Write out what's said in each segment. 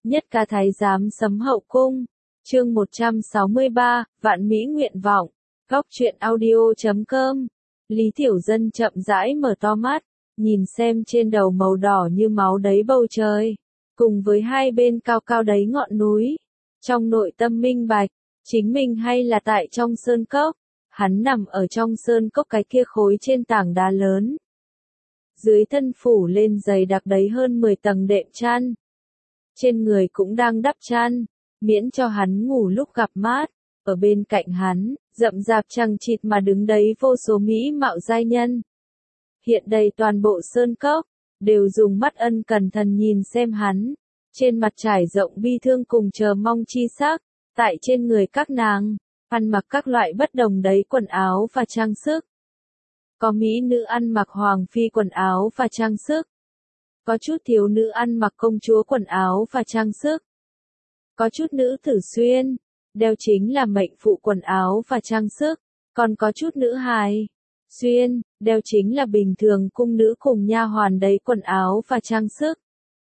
Nhất ca thái giám sấm hậu cung. Chương 163, Vạn Mỹ nguyện vọng. Góc truyện audio.com. Lý Tiểu Dân chậm rãi mở to mắt, nhìn xem trên đầu màu đỏ như máu đấy bầu trời, cùng với hai bên cao cao đấy ngọn núi. Trong nội tâm minh bạch, chính mình hay là tại trong sơn cốc, hắn nằm ở trong sơn cốc cái kia khối trên tảng đá lớn. Dưới thân phủ lên dày đặc đấy hơn 10 tầng đệm chăn. Trên người cũng đang đắp chăn, miễn cho hắn ngủ lúc gặp mát. Ở bên cạnh hắn, rậm rạp chằng chịt mà đứng đấy vô số mỹ mạo giai nhân. Hiện đây toàn bộ sơn cốc, đều dùng mắt ân cẩn thận nhìn xem hắn. Trên mặt trải rộng bi thương cùng chờ mong chi sắc, tại trên người các nàng, ăn mặc các loại bất đồng đấy quần áo và trang sức. Có mỹ nữ ăn mặc hoàng phi quần áo và trang sức. Có chút thiếu nữ ăn mặc công chúa quần áo và trang sức. Có chút nữ tử xuyên, đeo chính là mệnh phụ quần áo và trang sức. Còn có chút nữ hài, xuyên, đeo chính là bình thường cung nữ cùng nha hoàn đấy quần áo và trang sức.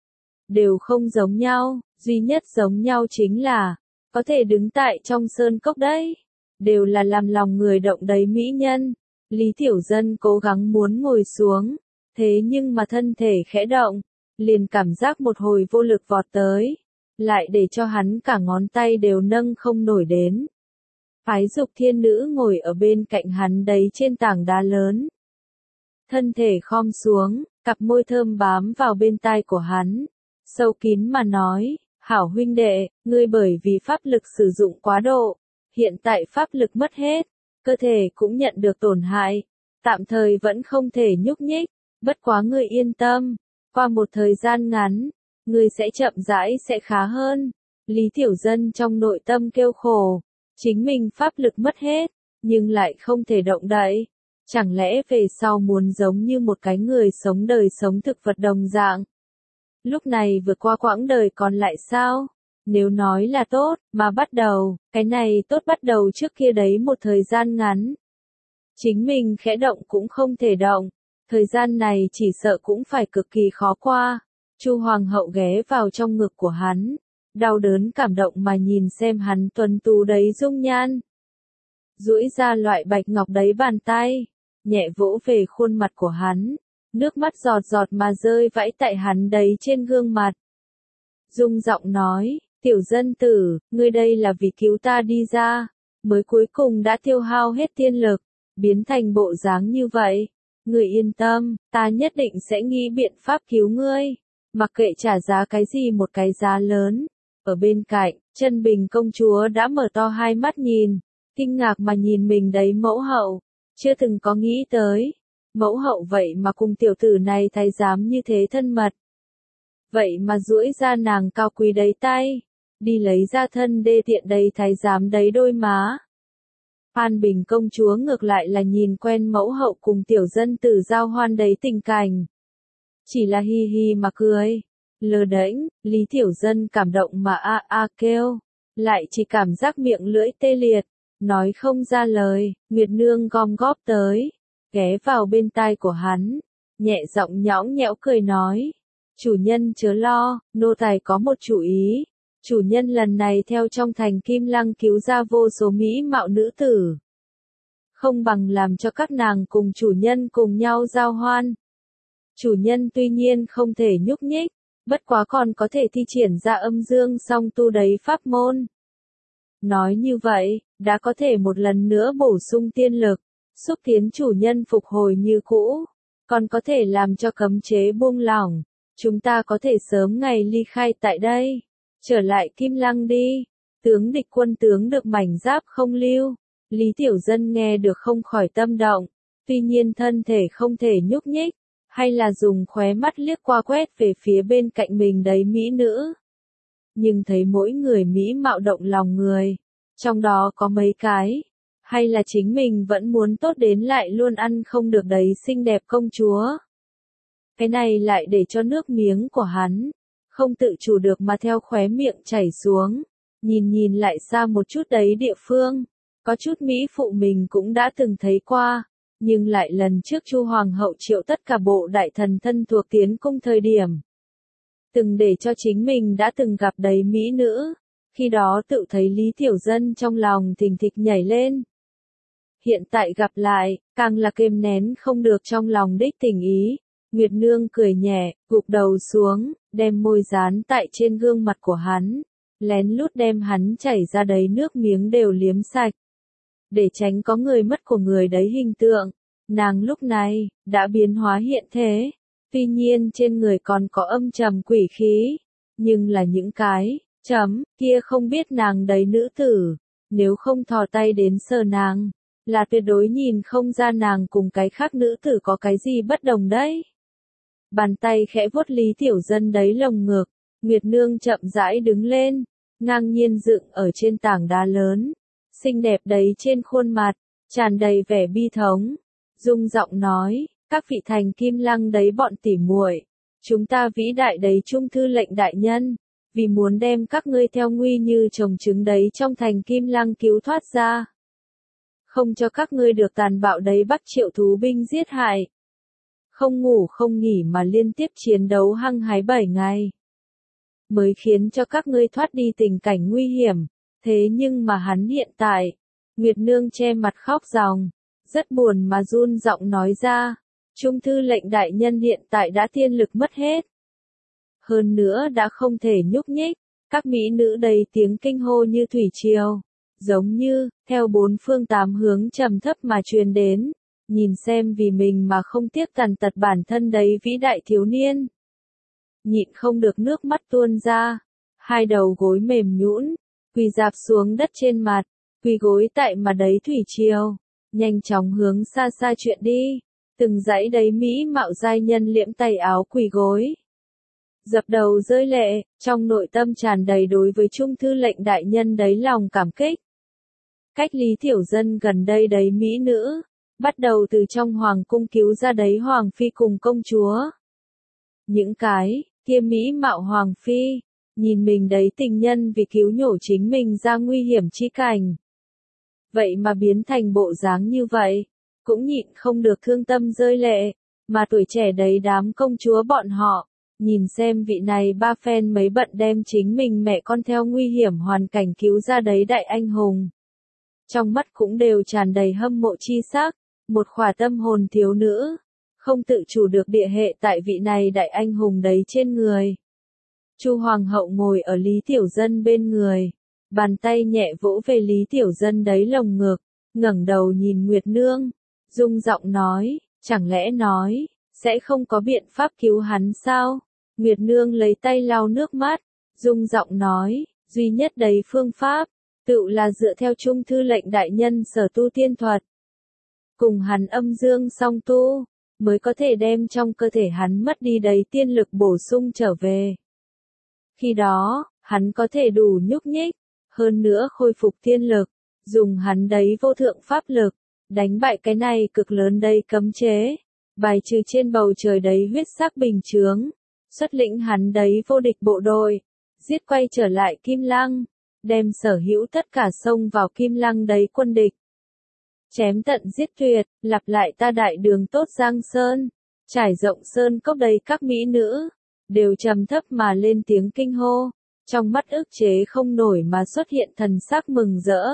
Đều không giống nhau, duy nhất giống nhau chính là, có thể đứng tại trong sơn cốc đấy. Đều là làm lòng người động đấy mỹ nhân. Lý Tiểu Dân cố gắng muốn ngồi xuống, thế nhưng mà thân thể khẽ động, liền cảm giác một hồi vô lực vọt tới, lại để cho hắn cả ngón tay đều nâng không nổi đến. Phái Dục Thiên Nữ ngồi ở bên cạnh hắn đấy trên tảng đá lớn. Thân thể khom xuống, cặp môi thơm bám vào bên tai của hắn, sâu kín mà nói, hảo huynh đệ, ngươi bởi vì pháp lực sử dụng quá độ, hiện tại pháp lực mất hết, cơ thể cũng nhận được tổn hại, tạm thời vẫn không thể nhúc nhích, bất quá ngươi yên tâm, qua một thời gian ngắn, ngươi sẽ chậm rãi sẽ khá hơn. Lý Tiểu Dân trong nội tâm kêu khổ, chính mình pháp lực mất hết, nhưng lại không thể động đậy, chẳng lẽ về sau muốn giống như một cái người sống đời sống thực vật đồng dạng. Lúc này vượt qua quãng đời còn lại sao? Nếu nói là tốt, mà bắt đầu, cái này tốt bắt đầu trước kia đấy một thời gian ngắn. Chính mình khẽ động cũng không thể động, thời gian này chỉ sợ cũng phải cực kỳ khó qua. Chu Hoàng hậu ghé vào trong ngực của hắn, đau đớn cảm động mà nhìn xem hắn tuấn tú đấy dung nhan. Duỗi ra loại bạch ngọc đấy bàn tay, nhẹ vỗ về khuôn mặt của hắn, nước mắt giọt giọt mà rơi vãi tại hắn đấy trên gương mặt. Dung giọng nói, Tiểu Dân tử, ngươi đây là vì cứu ta đi ra, mới cuối cùng đã tiêu hao hết tiên lực, biến thành bộ dáng như vậy. Ngươi yên tâm, ta nhất định sẽ nghĩ biện pháp cứu ngươi, mặc kệ trả giá cái gì một cái giá lớn. Ở bên cạnh, Chân Bình công chúa đã mở to hai mắt nhìn, kinh ngạc mà nhìn mình đấy mẫu hậu, chưa từng có nghĩ tới. Mẫu hậu vậy mà cùng tiểu tử này thái giám như thế thân mật. Vậy mà duỗi ra nàng cao quý đấy tay, đi lấy ra thân đê tiện đấy thái giám đấy đôi má. Phan Bình công chúa ngược lại là nhìn quen mẫu hậu cùng Tiểu Dân tử giao hoan đấy tình cảnh. Chỉ là hi hi mà cười, lơ đễnh, Lý Tiểu Dân cảm động mà kêu, lại chỉ cảm giác miệng lưỡi tê liệt, nói không ra lời. Nguyệt Nương gom góp tới, ghé vào bên tai của hắn, nhẹ giọng nhõng nhẽo cười nói, chủ nhân chớ lo, nô tài có một chủ ý. Chủ nhân lần này theo trong thành Kim Lăng cứu ra vô số mỹ mạo nữ tử. Không bằng làm cho các nàng cùng chủ nhân cùng nhau giao hoan. Chủ nhân tuy nhiên không thể nhúc nhích, bất quá còn có thể thi triển ra âm dương song tu đấy pháp môn. Nói như vậy, đã có thể một lần nữa bổ sung tiên lực, xúc tiến chủ nhân phục hồi như cũ, còn có thể làm cho cấm chế buông lỏng. Chúng ta có thể sớm ngày ly khai tại đây. Trở lại Kim Lăng đi, tướng địch quân tướng được mảnh giáp không lưu. Lý Tiểu Dân nghe được không khỏi tâm động, tuy nhiên thân thể không thể nhúc nhích, hay là dùng khóe mắt liếc qua quét về phía bên cạnh mình đấy mỹ nữ. Nhưng thấy mỗi người mỹ mạo động lòng người, trong đó có mấy cái, hay là chính mình vẫn muốn tốt đến lại luôn ăn không được đấy xinh đẹp công chúa. Cái này lại để cho nước miếng của hắn không tự chủ được mà theo khóe miệng chảy xuống, nhìn lại xa một chút đấy địa phương, có chút mỹ phụ mình cũng đã từng thấy qua, nhưng lại lần trước Chu Hoàng hậu triệu tất cả bộ đại thần thân thuộc tiến cung thời điểm. từng để cho chính mình đã từng gặp đấy mỹ nữ. Khi đó tự thấy Lý Tiểu Dân trong lòng thình thịch nhảy lên. Hiện tại gặp lại, càng là kềm nén không được trong lòng đích tình ý. Nguyệt Nương cười nhẹ, gục đầu xuống, đem môi dán tại trên gương mặt của hắn, lén lút đem hắn chảy ra đấy nước miếng đều liếm sạch. Để tránh có người mất của người đấy hình tượng, nàng lúc này, đã biến hóa hiện thế. Tuy nhiên trên người còn có âm trầm quỷ khí, nhưng là những cái, kia không biết nàng đấy nữ tử, nếu không thò tay đến sờ nàng, là tuyệt đối nhìn không ra nàng cùng cái khác nữ tử có cái gì bất đồng đấy. Bàn tay khẽ vuốt Lý Tiểu Dân đấy lồng ngực, Nguyệt Nương chậm rãi đứng lên, ngang nhiên dựng ở trên tảng đá lớn, xinh đẹp đấy trên khuôn mặt, tràn đầy vẻ bi thống, rung giọng nói, các vị thành kim lăng đấy bọn tỉ muội, chúng ta vĩ đại đấy trung thư lệnh đại nhân, vì muốn đem các ngươi theo nguy như trồng trứng đấy trong thành kim lăng cứu thoát ra. Không cho các ngươi được tàn bạo đấy bắt triệu thú binh giết hại. Không ngủ không nghỉ mà liên tiếp chiến đấu hăng hái 7 ngày. Mới khiến cho các ngươi thoát đi tình cảnh nguy hiểm. Thế nhưng mà hắn hiện tại, Nguyệt Nương che mặt khóc ròng, rất buồn mà run giọng nói ra, trung thư lệnh đại nhân hiện tại đã tiên lực mất hết. Hơn nữa đã không thể nhúc nhích, các mỹ nữ đầy tiếng kinh hô như thủy triều, giống như, theo bốn phương tám hướng trầm thấp mà truyền đến, nhìn xem vì mình mà không tiếc tàn tật bản thân đấy vĩ đại thiếu niên. Nhịn không được nước mắt tuôn ra, hai đầu gối mềm nhũn, quỳ rạp xuống đất trên mặt, quỳ gối tại mà đấy thủy triều, nhanh chóng hướng xa xa chuyện đi, từng dãy đấy mỹ mạo giai nhân liễm tay áo quỳ gối. Dập đầu rơi lệ, trong nội tâm tràn đầy đối với trung thư lệnh đại nhân đấy lòng cảm kích. Cách Lý Tiểu Dân gần đây đấy mỹ nữ, bắt đầu từ trong hoàng cung cứu ra đấy hoàng phi cùng công chúa. Những cái, kia mỹ mạo hoàng phi, nhìn mình đấy tình nhân vì cứu nhổ chính mình ra nguy hiểm chi cảnh. Vậy mà biến thành bộ dáng như vậy, cũng nhịn không được thương tâm rơi lệ, mà tuổi trẻ đấy đám công chúa bọn họ, nhìn xem vị này ba phen mấy bận đem chính mình mẹ con theo nguy hiểm hoàn cảnh cứu ra đấy đại anh hùng. Trong mắt cũng đều tràn đầy hâm mộ chi sắc, một khỏa tâm hồn thiếu nữ, không tự chủ được địa hệ tại vị này đại anh hùng đấy trên người. Chu Hoàng hậu ngồi ở Lý Tiểu Dân bên người, bàn tay nhẹ vỗ về Lý Tiểu Dân đấy lồng ngực, ngẩng đầu nhìn Nguyệt Nương, rung giọng nói, chẳng lẽ nói, sẽ không có biện pháp cứu hắn sao? Nguyệt Nương lấy tay lau nước mắt, rung giọng nói, duy nhất đấy phương pháp, tự là dựa theo trung thư lệnh đại nhân sở tu tiên thuật. Cùng hắn âm dương song tu, mới có thể đem trong cơ thể hắn mất đi đấy tiên lực bổ sung trở về. Khi đó, hắn có thể đủ nhúc nhích, hơn nữa khôi phục tiên lực, dùng hắn đấy vô thượng pháp lực, đánh bại cái này cực lớn đây cấm chế, bài trừ trên bầu trời đấy huyết sắc bình chướng, xuất lĩnh hắn đấy vô địch bộ đội, giết quay trở lại Kim Lăng, đem sở hữu tất cả xông vào Kim Lăng đấy quân địch. Chém tận giết tuyệt, lặp lại ta đại đường tốt Giang Sơn, trải rộng sơn cốc đầy các mỹ nữ, đều trầm thấp mà lên tiếng kinh hô, trong mắt ức chế không nổi mà xuất hiện thần sắc mừng rỡ.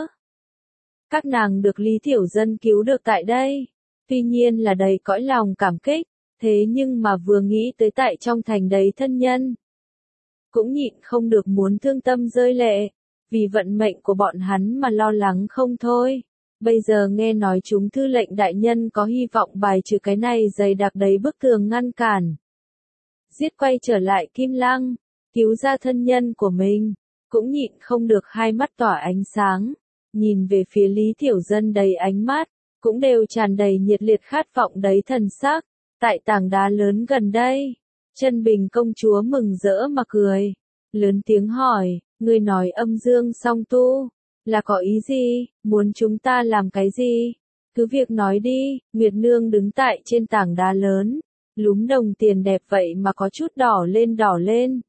Các nàng được Lý Tiểu Dân cứu được tại đây, tuy nhiên là đầy cõi lòng cảm kích, thế nhưng mà vừa nghĩ tới tại trong thành đấy thân nhân, cũng nhịn không được muốn thương tâm rơi lệ, vì vận mệnh của bọn hắn mà lo lắng không thôi. Bây giờ nghe nói chúng thư lệnh đại nhân có hy vọng bài trừ cái này dày đặc đấy bức tường ngăn cản. Giết quay trở lại Kim Lăng, cứu ra thân nhân của mình, cũng nhịn không được hai mắt tỏa ánh sáng, nhìn về phía Lý Tiểu Dân đầy ánh mắt, cũng đều tràn đầy nhiệt liệt khát vọng đấy thần sắc. Tại tảng đá lớn gần đây, Chân Bình công chúa mừng rỡ mà cười, lớn tiếng hỏi, ngươi nói âm dương song tu, là có ý gì, muốn chúng ta làm cái gì? Cứ việc nói đi, Nguyệt Nương đứng tại trên tảng đá lớn, lúm đồng tiền đẹp vậy mà có chút đỏ lên.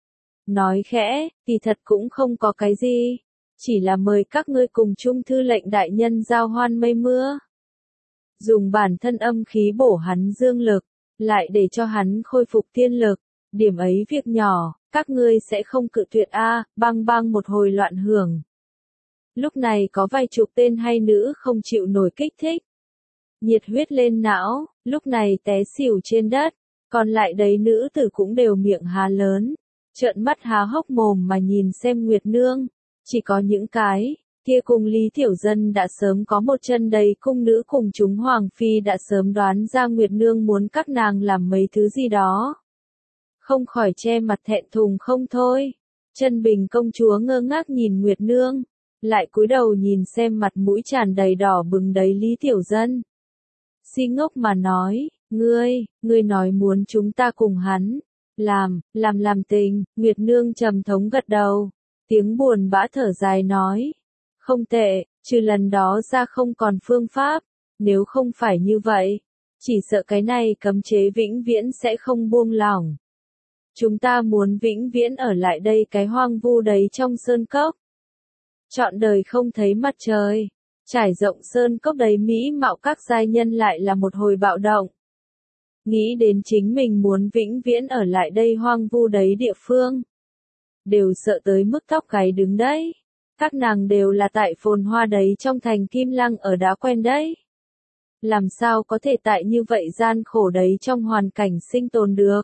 Nói khẽ, kỳ thật cũng không có cái gì, chỉ là mời các ngươi cùng trung thư lệnh đại nhân giao hoan mây mưa. Dùng bản thân âm khí bổ hắn dương lực, lại để cho hắn khôi phục tiên lực, Điểm ấy việc nhỏ, các ngươi sẽ không cự tuyệt a, bang bang một hồi loạn hưởng. Lúc này có vài chục tên hay nữ không chịu nổi kích thích. Nhiệt huyết lên não, lúc này té xỉu trên đất, còn lại đấy nữ tử cũng đều miệng há lớn, trợn mắt há hốc mồm mà nhìn xem Nguyệt Nương. Chỉ có những cái kia cùng Lý Tiểu Dân đã sớm có một chân đầy cung nữ cùng chúng Hoàng Phi đã sớm đoán ra Nguyệt Nương muốn các nàng làm mấy thứ gì đó. Không khỏi che mặt thẹn thùng không thôi. Chân Bình công chúa ngơ ngác nhìn Nguyệt Nương, lại cúi đầu nhìn xem mặt mũi tràn đầy đỏ bừng đấy Lý Tiểu Dân. Si ngốc mà nói, ngươi nói muốn chúng ta cùng hắn, làm tình, Nguyệt Nương trầm thống gật đầu, tiếng buồn bã thở dài nói, không tệ, trừ lần đó ra không còn phương pháp, nếu không phải như vậy, chỉ sợ cái này cấm chế vĩnh viễn sẽ không buông lỏng. Chúng ta muốn vĩnh viễn ở lại đây cái hoang vu đấy trong sơn cốc. Trọn đời không thấy mặt trời. Trải rộng sơn cốc đầy mỹ mạo các giai nhân lại là một hồi bạo động. Nghĩ đến chính mình muốn vĩnh viễn ở lại đây hoang vu đấy địa phương. Đều sợ tới mức tóc gáy đứng đấy. Các nàng đều là tại phồn hoa đấy trong thành Kim Lăng ở đã quen đấy. Làm sao có thể tại như vậy gian khổ đấy trong hoàn cảnh sinh tồn được.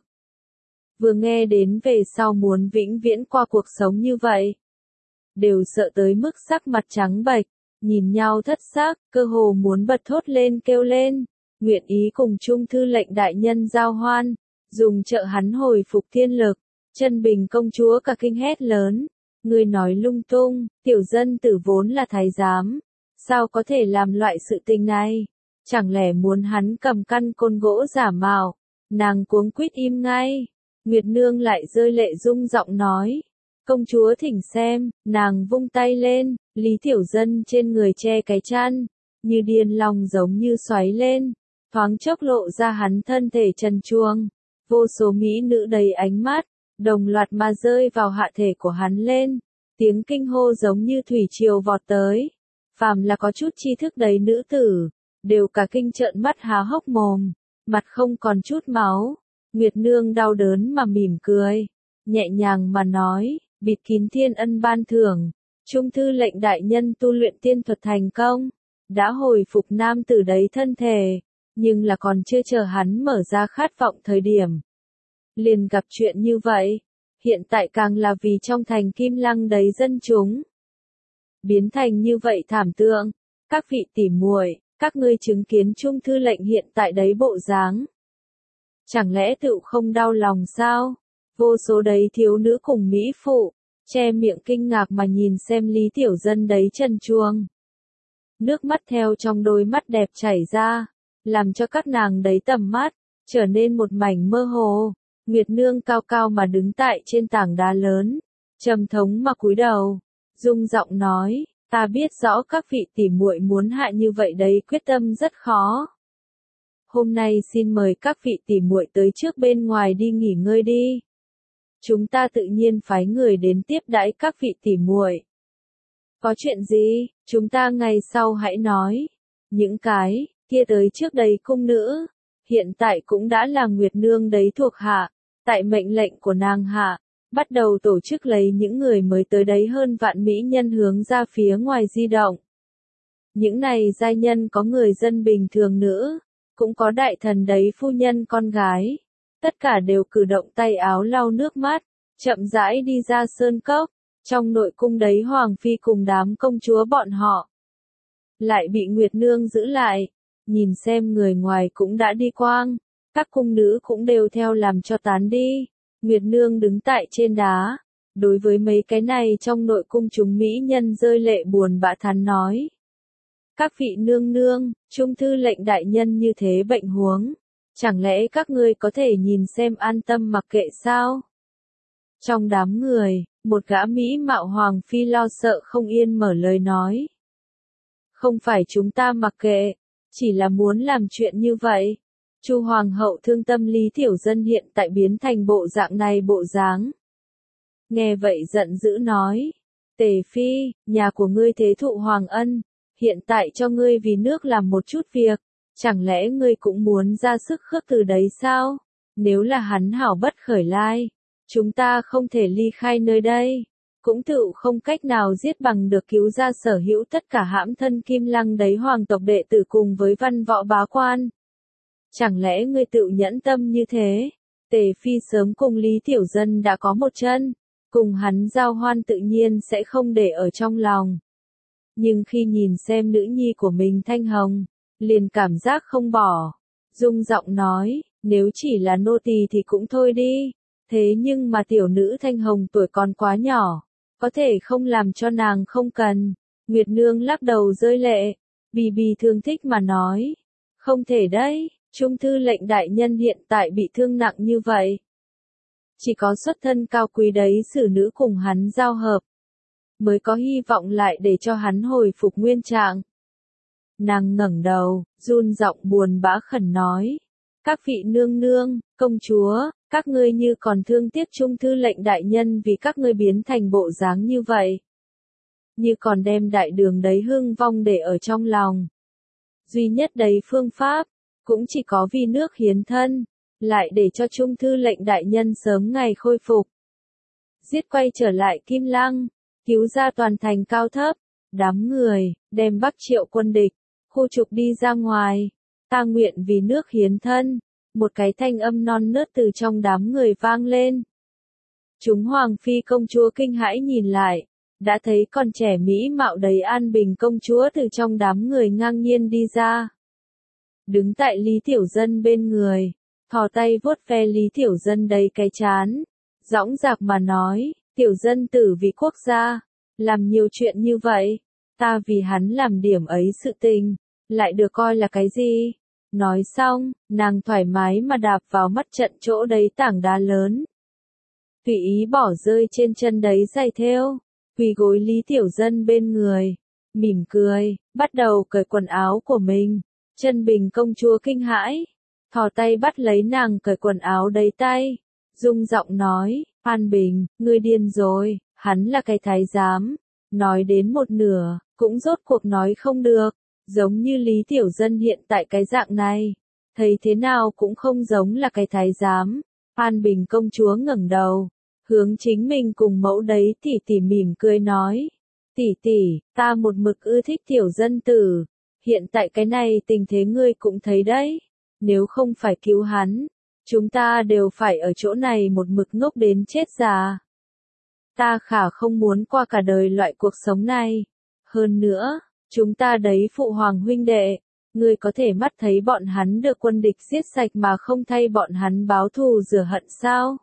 Vừa nghe đến về sau muốn vĩnh viễn qua cuộc sống như vậy. Đều sợ tới mức sắc mặt trắng bệch. Nhìn nhau thất xác, cơ hồ muốn bật thốt lên kêu lên, nguyện ý cùng Trung thư lệnh đại nhân giao hoan, dùng trợ hắn hồi phục thiên lực. Chân Bình công chúa cả kinh hét lớn, ngươi nói lung tung, Tiểu Dân tử vốn là thái giám, sao có thể làm loại sự tình này, chẳng lẽ muốn hắn cầm căn côn gỗ giả mạo, nàng cuống quýt im ngay, Nguyệt Nương lại rơi lệ rung giọng nói. Công chúa thỉnh xem, nàng vung tay lên, Lý Tiểu Dân trên người che cái chăn, như điên lòng giống như xoáy lên, thoáng chốc lộ ra hắn thân thể trần truồng, vô số mỹ nữ đầy ánh mắt, đồng loạt mà rơi vào hạ thể của hắn lên, tiếng kinh hô giống như thủy triều vọt tới, phàm là có chút tri thức đầy nữ tử, đều cả kinh trợn mắt há hốc mồm, mặt không còn chút máu, Nguyệt Nương đau đớn mà mỉm cười, nhẹ nhàng mà nói. Bịt kín thiên ân ban thưởng, Trung thư lệnh đại nhân tu luyện tiên thuật thành công, đã hồi phục nam tử đấy thân thể, nhưng là còn chưa chờ hắn mở ra khát vọng thời điểm. Liền gặp chuyện như vậy, hiện tại càng là vì trong thành Kim Lăng đấy dân chúng. Biến thành như vậy thảm tượng, các vị tỉ muội, các ngươi chứng kiến Trung thư lệnh hiện tại đấy bộ dáng. Chẳng lẽ tựu không đau lòng sao? Vô số đấy thiếu nữ cùng mỹ phụ, che miệng kinh ngạc mà nhìn xem Lý Tiểu Dân đấy trần truồng. Nước mắt theo trong đôi mắt đẹp chảy ra, làm cho các nàng đấy tầm mắt, trở nên một mảnh mơ hồ. Nguyệt Nương cao cao mà đứng tại trên tảng đá lớn, trầm thống mà cúi đầu, rung giọng nói, ta biết rõ các vị tỉ muội muốn hạ như vậy đấy quyết tâm rất khó. Hôm nay xin mời các vị tỉ muội tới trước bên ngoài đi nghỉ ngơi đi. Chúng ta tự nhiên phái người đến tiếp đãi các vị tỉ muội. Có chuyện gì, chúng ta ngày sau hãy nói. Những cái kia tới trước đây cung nữ, hiện tại cũng đã là Nguyệt Nương đấy thuộc hạ, tại mệnh lệnh của nàng hạ, bắt đầu tổ chức lấy những người mới tới đấy hơn vạn mỹ nhân hướng ra phía ngoài di động. Những này giai nhân có người dân bình thường nữ, cũng có đại thần đấy phu nhân con gái. Tất cả đều cử động tay áo lau nước mắt, chậm rãi đi ra sơn cốc, trong nội cung đấy Hoàng Phi cùng đám công chúa bọn họ. Lại bị Nguyệt Nương giữ lại, nhìn xem người ngoài cũng đã đi quang, các cung nữ cũng đều theo làm cho tán đi. Nguyệt Nương đứng tại trên đá, đối với mấy cái này trong nội cung chúng mỹ nhân rơi lệ buồn bã thán nói. Các vị nương nương, Trung thư lệnh đại nhân như thế bệnh huống. Chẳng lẽ các ngươi có thể nhìn xem an tâm mặc kệ sao? Trong đám người, một gã mỹ mạo Hoàng Phi lo sợ không yên mở lời nói. Không phải chúng ta mặc kệ, chỉ là muốn làm chuyện như vậy. Chu Hoàng hậu thương tâm Lý Tiểu Dân hiện tại biến thành bộ dạng này bộ dáng. Nghe vậy giận dữ nói. Tề Phi, nhà của ngươi thế thụ Hoàng ân, hiện tại cho ngươi vì nước làm một chút việc. Chẳng lẽ ngươi cũng muốn ra sức khước từ đấy sao? Nếu là hắn hảo bất khởi lai, chúng ta không thể ly khai nơi đây, cũng tự không cách nào giết bằng được cứu ra sở hữu tất cả hãm thân Kim Lăng đấy hoàng tộc đệ tử cùng với văn võ bá quan. Chẳng lẽ ngươi tự nhẫn tâm như thế? Tề Phi sớm cùng Lý Tiểu Dân đã có một chân, cùng hắn giao hoan tự nhiên sẽ không để ở trong lòng. Nhưng khi nhìn xem nữ nhi của mình Thanh Hồng, liền cảm giác không bỏ, rung giọng nói, nếu chỉ là nô tỳ thì cũng thôi đi, thế nhưng mà tiểu nữ Thanh Hồng tuổi còn quá nhỏ, có thể không làm cho nàng không cần. Nguyệt Nương lắc đầu rơi lệ, bì bì thương thích mà nói, không thể đấy, Trung thư lệnh đại nhân hiện tại bị thương nặng như vậy. Chỉ có xuất thân cao quý đấy xử nữ cùng hắn giao hợp, mới có hy vọng lại để cho hắn hồi phục nguyên trạng. Nàng ngẩng đầu, run giọng buồn bã khẩn nói, các vị nương nương, công chúa, các ngươi như còn thương tiếc Trung thư lệnh đại nhân vì các ngươi biến thành bộ dáng như vậy. Như còn đem đại đường đấy hưng vong để ở trong lòng. Duy nhất đấy phương pháp, cũng chỉ có vì nước hiến thân, lại để cho Trung thư lệnh đại nhân sớm ngày khôi phục. Giết quay trở lại Kim Lăng, cứu ra toàn thành cao thấp, đám người, đem Bắc Triệu quân địch, khu trục đi ra ngoài, ta nguyện vì nước hiến thân, một cái thanh âm non nớt từ trong đám người vang lên. Chúng hoàng phi công chúa kinh hãi nhìn lại, đã thấy con trẻ mỹ mạo đầy An Bình công chúa từ trong đám người ngang nhiên đi ra. Đứng tại Lý Tiểu Dân bên người, thò tay vuốt ve Lý Tiểu Dân đầy cái chán, dõng dạc mà nói, Tiểu Dân tử vì quốc gia, làm nhiều chuyện như vậy, ta vì hắn làm điểm ấy sự tình, lại được coi là cái gì? Nói xong, nàng thoải mái mà đạp vào mắt trận chỗ đấy tảng đá lớn. Tùy ý bỏ rơi trên chân đấy giày thêu, quỳ gối Lý Tiểu Dân bên người, mỉm cười, bắt đầu cởi quần áo của mình. Chân Bình công chúa kinh hãi, thò tay bắt lấy nàng cởi quần áo đấy tay, rung giọng nói, An Bình, ngươi điên rồi, hắn là cái thái giám. Nói đến một nửa, cũng rốt cuộc nói không được, giống như Lý Tiểu Dân hiện tại cái dạng này, thấy thế nào cũng không giống là cái thái giám. An Bình công chúa ngẩng đầu, hướng chính mình cùng mẫu đấy tỷ tỷ mỉm cười nói, tỷ tỷ, ta một mực ưa thích Tiểu Dân tử. Hiện tại cái này tình thế ngươi cũng thấy đấy, nếu không phải cứu hắn, chúng ta đều phải ở chỗ này một mực ngốc đến chết già. Ta khả không muốn qua cả đời loại cuộc sống này. Hơn nữa, chúng ta đấy phụ hoàng huynh đệ, ngươi có thể mắt thấy bọn hắn được quân địch giết sạch mà không thay bọn hắn báo thù rửa hận sao?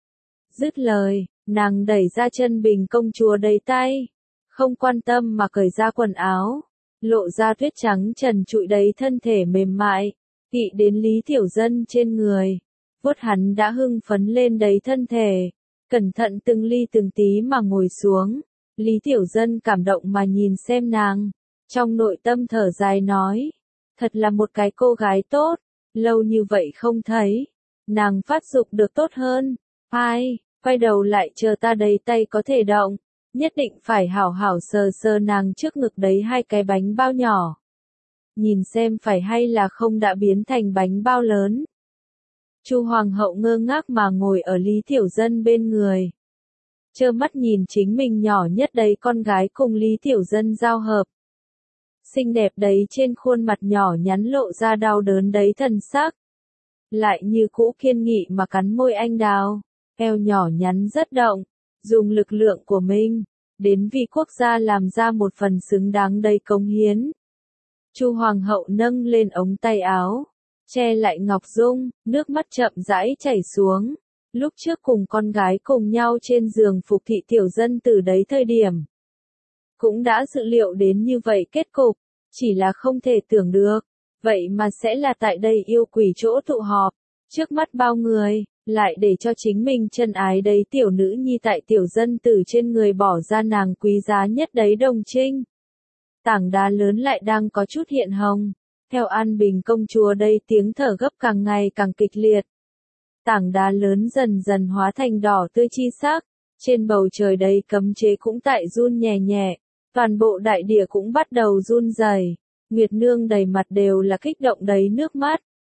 Dứt lời, nàng đẩy ra chân Bình công chúa đầy tay, không quan tâm mà cởi ra quần áo. Lộ ra tuyết trắng trần trụi đấy thân thể mềm mại, kỵ đến Lý Tiểu Dân trên người, vuốt hắn đã hưng phấn lên đấy thân thể, cẩn thận từng ly từng tí mà ngồi xuống. Lý Tiểu Dân cảm động mà nhìn xem nàng, trong nội tâm thở dài nói, thật là một cái cô gái tốt, lâu như vậy không thấy, nàng phát dục được tốt hơn, ai, quay đầu lại chờ ta đầy tay có thể động. Nhất định phải hảo hảo sờ sờ nàng trước ngực đấy hai cái bánh bao nhỏ. Nhìn xem phải hay là không đã biến thành bánh bao lớn. Chu Hoàng hậu ngơ ngác mà ngồi ở Lý Tiểu Dân bên người. Trơ mắt nhìn chính mình nhỏ nhất đấy con gái cùng Lý Tiểu Dân giao hợp. Xinh đẹp đấy trên khuôn mặt nhỏ nhắn lộ ra đau đớn đấy thần sắc. Lại như cũ kiên nghị mà cắn môi anh đào, eo nhỏ nhắn rất động. Dùng lực lượng của mình, đến vì quốc gia làm ra một phần xứng đáng đầy cống hiến. Chu Hoàng hậu nâng lên ống tay áo, che lại Ngọc Dung, nước mắt chậm rãi chảy xuống. Lúc trước cùng con gái cùng nhau trên giường phục thị Tiểu Dân từ đấy thời điểm, cũng đã dự liệu đến như vậy kết cục, chỉ là không thể tưởng được, vậy mà sẽ là tại đây yêu quỷ chỗ tụ họp, trước mắt bao người. Lại để cho chính mình chân ái đấy tiểu nữ nhi tại Tiểu Dân tử trên người bỏ ra nàng quý giá nhất đấy đồng trinh. Tảng đá lớn lại đang có chút hiện hồng, theo An Bình công chúa đây tiếng thở gấp càng ngày càng kịch liệt. Tảng đá lớn dần dần hóa thành đỏ tươi chi sắc, trên bầu trời đấy cấm chế cũng tại run nhẹ nhẹ, toàn bộ đại địa cũng bắt đầu run rẩy. Nguyệt Nương đầy mặt đều là kích động đấy nước mắt,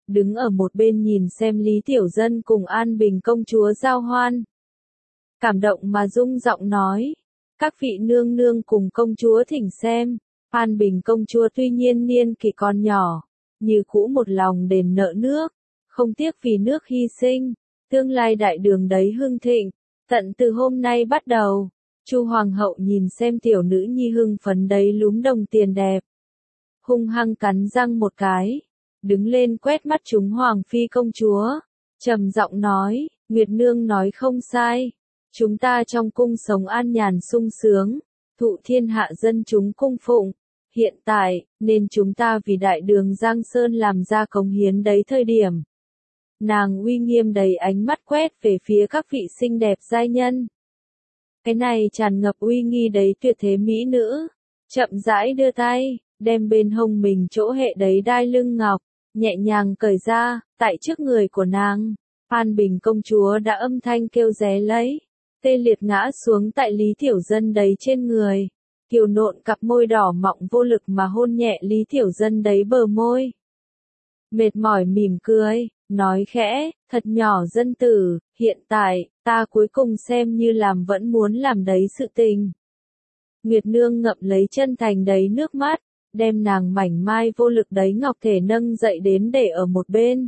đứng ở một bên nhìn xem Lý Tiểu Dân cùng An Bình công chúa giao hoan. Cảm động mà rung giọng nói, các vị nương nương cùng công chúa thỉnh xem. An Bình công chúa tuy nhiên niên kỷ còn nhỏ, như cũ một lòng đền nợ nước, không tiếc vì nước hy sinh, tương lai đại đường đấy hưng thịnh. Tận từ hôm nay bắt đầu, Chu hoàng hậu nhìn xem tiểu nữ nhi hưng phấn đấy lúm đồng tiền đẹp, hung hăng cắn răng một cái, đứng lên quét mắt chúng hoàng phi công chúa, trầm giọng nói, Nguyệt nương nói không sai, chúng ta trong cung sống an nhàn sung sướng, thụ thiên hạ dân chúng cung phụng. Hiện tại, nên chúng ta vì đại đường Giang Sơn làm ra cống hiến đấy thời điểm. Nàng uy nghiêm đầy ánh mắt quét về phía các vị xinh đẹp giai nhân. Cái này tràn ngập uy nghi đấy tuyệt thế mỹ nữ. Chậm rãi đưa tay, đem bên hông mình chỗ hệ đấy đai lưng ngọc, nhẹ nhàng cởi ra, tại trước người của nàng. An Bình công chúa đã âm thanh kêu ré lấy, tê liệt ngã xuống tại Lý Tiểu Dân đấy trên người. Kiều nộn cặp môi đỏ mọng vô lực mà hôn nhẹ Lý Tiểu Dân đấy bờ môi. Mệt mỏi mỉm cười, nói khẽ, thật nhỏ dân tử, hiện tại, ta cuối cùng xem như làm vẫn muốn làm đấy sự tình. Nguyệt nương ngậm lấy chân thành đấy nước mắt, đem nàng mảnh mai vô lực đấy ngọc thể nâng dậy đến để ở một bên.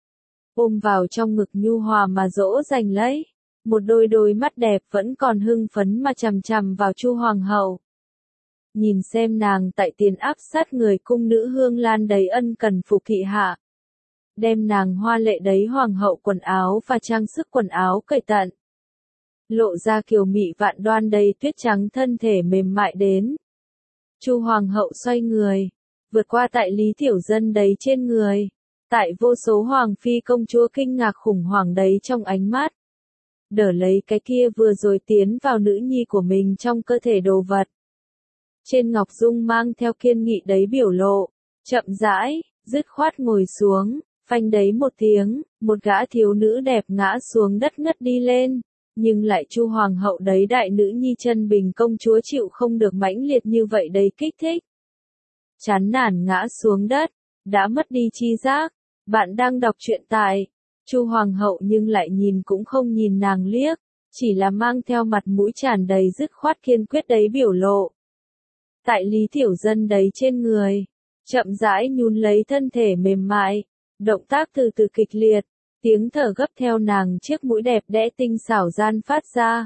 Ôm vào trong ngực nhu hòa mà dỗ dành lấy, một đôi mắt đẹp vẫn còn hưng phấn mà chằm chằm vào Chu hoàng hậu. Nhìn xem nàng tại tiền áp sát người cung nữ Hương Lan đấy ân cần phục thị hạ. Đem nàng hoa lệ đấy hoàng hậu quần áo và trang sức quần áo cởi tận. Lộ ra kiều mị vạn đoan đầy tuyết trắng thân thể mềm mại đến. Chu hoàng hậu xoay người, vượt qua tại Lý Tiểu Dân đấy trên người. Tại vô số hoàng phi công chúa kinh ngạc khủng hoảng đấy trong ánh mắt. Đỡ lấy cái kia vừa rồi tiến vào nữ nhi của mình trong cơ thể đồ vật. Trên ngọc dung mang theo kiên nghị đấy biểu lộ, chậm rãi, dứt khoát ngồi xuống, phanh đấy một tiếng, một gã thiếu nữ đẹp ngã xuống đất ngất đi lên, nhưng lại Chu hoàng hậu đấy đại nữ nhi Chân Bình công chúa chịu không được mãnh liệt như vậy đấy kích thích. Chán nản ngã xuống đất, đã mất đi chi giác. Bạn đang đọc truyện tại Chu hoàng hậu nhưng lại nhìn cũng không nhìn nàng liếc, chỉ là mang theo mặt mũi tràn đầy dứt khoát kiên quyết đấy biểu lộ. Tại Lý Tiểu Dân đấy trên người, chậm rãi nhún lấy thân thể mềm mại, động tác từ từ kịch liệt, tiếng thở gấp theo nàng chiếc mũi đẹp đẽ tinh xảo gian phát ra.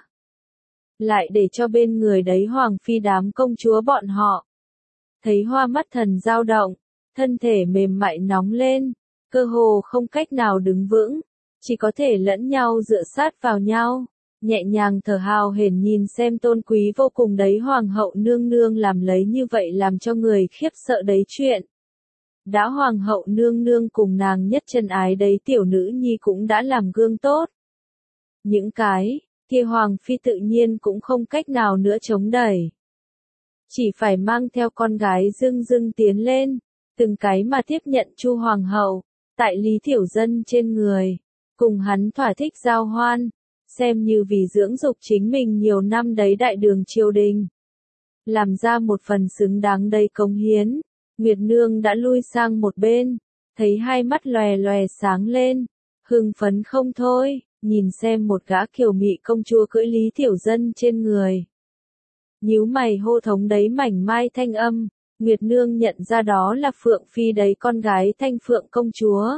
Lại để cho bên người đấy hoàng phi đám công chúa bọn họ. Thấy hoa mắt thần dao động, thân thể mềm mại nóng lên, cơ hồ không cách nào đứng vững, chỉ có thể lẫn nhau dựa sát vào nhau. Nhẹ nhàng thở hào hển nhìn xem tôn quý vô cùng đấy hoàng hậu nương nương làm lấy như vậy làm cho người khiếp sợ đấy chuyện. Đã hoàng hậu nương nương cùng nàng nhất chân ái đấy tiểu nữ nhi cũng đã làm gương tốt. Những cái kia hoàng phi tự nhiên cũng không cách nào nữa chống đẩy. Chỉ phải mang theo con gái dưng dưng tiến lên, từng cái mà tiếp nhận Chu hoàng hậu, tại Lý Tiểu Dân trên người, cùng hắn thỏa thích giao hoan. Xem như vì dưỡng dục chính mình nhiều năm đấy đại đường triều đình. Làm ra một phần xứng đáng đầy cống hiến, Nguyệt Nương đã lui sang một bên, thấy hai mắt lòe lòe sáng lên, hưng phấn không thôi, nhìn xem một gã kiều mị công chúa cưỡi Lý Tiểu Dân trên người. Nhíu mày hô thống đấy mảnh mai thanh âm, Nguyệt Nương nhận ra đó là Phượng Phi đấy con gái Thanh Phượng công chúa.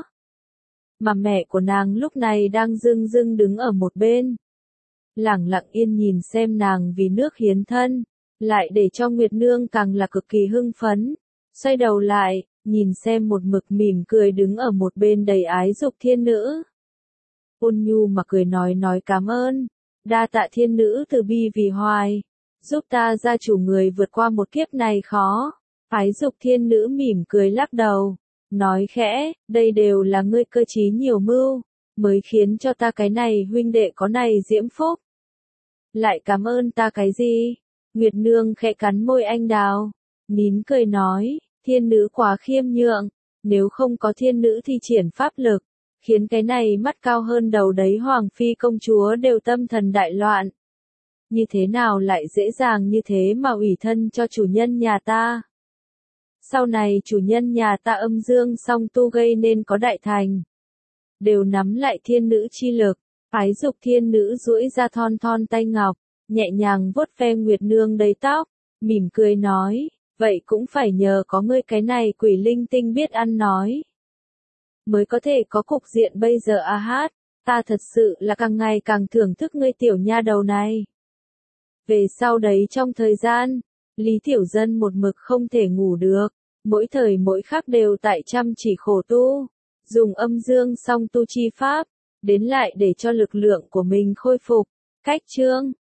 Mà mẹ của nàng lúc này đang dưng dưng đứng ở một bên. Lẳng lặng yên nhìn xem nàng vì nước hiến thân, lại để cho Nguyệt Nương càng là cực kỳ hưng phấn. Xoay đầu lại, nhìn xem một mực mỉm cười đứng ở một bên đầy ái dục thiên nữ. Ôn nhu mà cười nói cảm ơn, đa tạ thiên nữ từ bi vì hoài, giúp ta gia chủ người vượt qua một kiếp này khó. Ái dục thiên nữ mỉm cười lắc đầu. Nói khẽ, đây đều là ngươi cơ trí nhiều mưu, mới khiến cho ta cái này huynh đệ có này diễm phúc. Lại cảm ơn ta cái gì? Nguyệt Nương khẽ cắn môi anh đào, nín cười nói, thiên nữ quá khiêm nhượng, nếu không có thiên nữ thì triển pháp lực, khiến cái này mắt cao hơn đầu đấy hoàng phi công chúa đều tâm thần đại loạn. Như thế nào lại dễ dàng như thế mà ủy thân cho chủ nhân nhà ta? Sau này chủ nhân nhà ta âm dương song tu gây nên có đại thành. Đều nắm lại thiên nữ chi lực, ái dục thiên nữ duỗi ra thon thon tay ngọc, nhẹ nhàng vuốt ve Nguyệt Nương đầy tóc, mỉm cười nói, vậy cũng phải nhờ có ngươi cái này quỷ linh tinh biết ăn nói. Mới có thể có cục diện bây giờ a hát, ta thật sự là càng ngày càng thưởng thức ngươi tiểu nha đầu này. Về sau đấy trong thời gian, Lý Tiểu Dân một mực không thể ngủ được, mỗi thời mỗi khắc đều tại chăm chỉ khổ tu, dùng âm dương song tu chi pháp, đến lại để cho lực lượng của mình khôi phục. Cách chương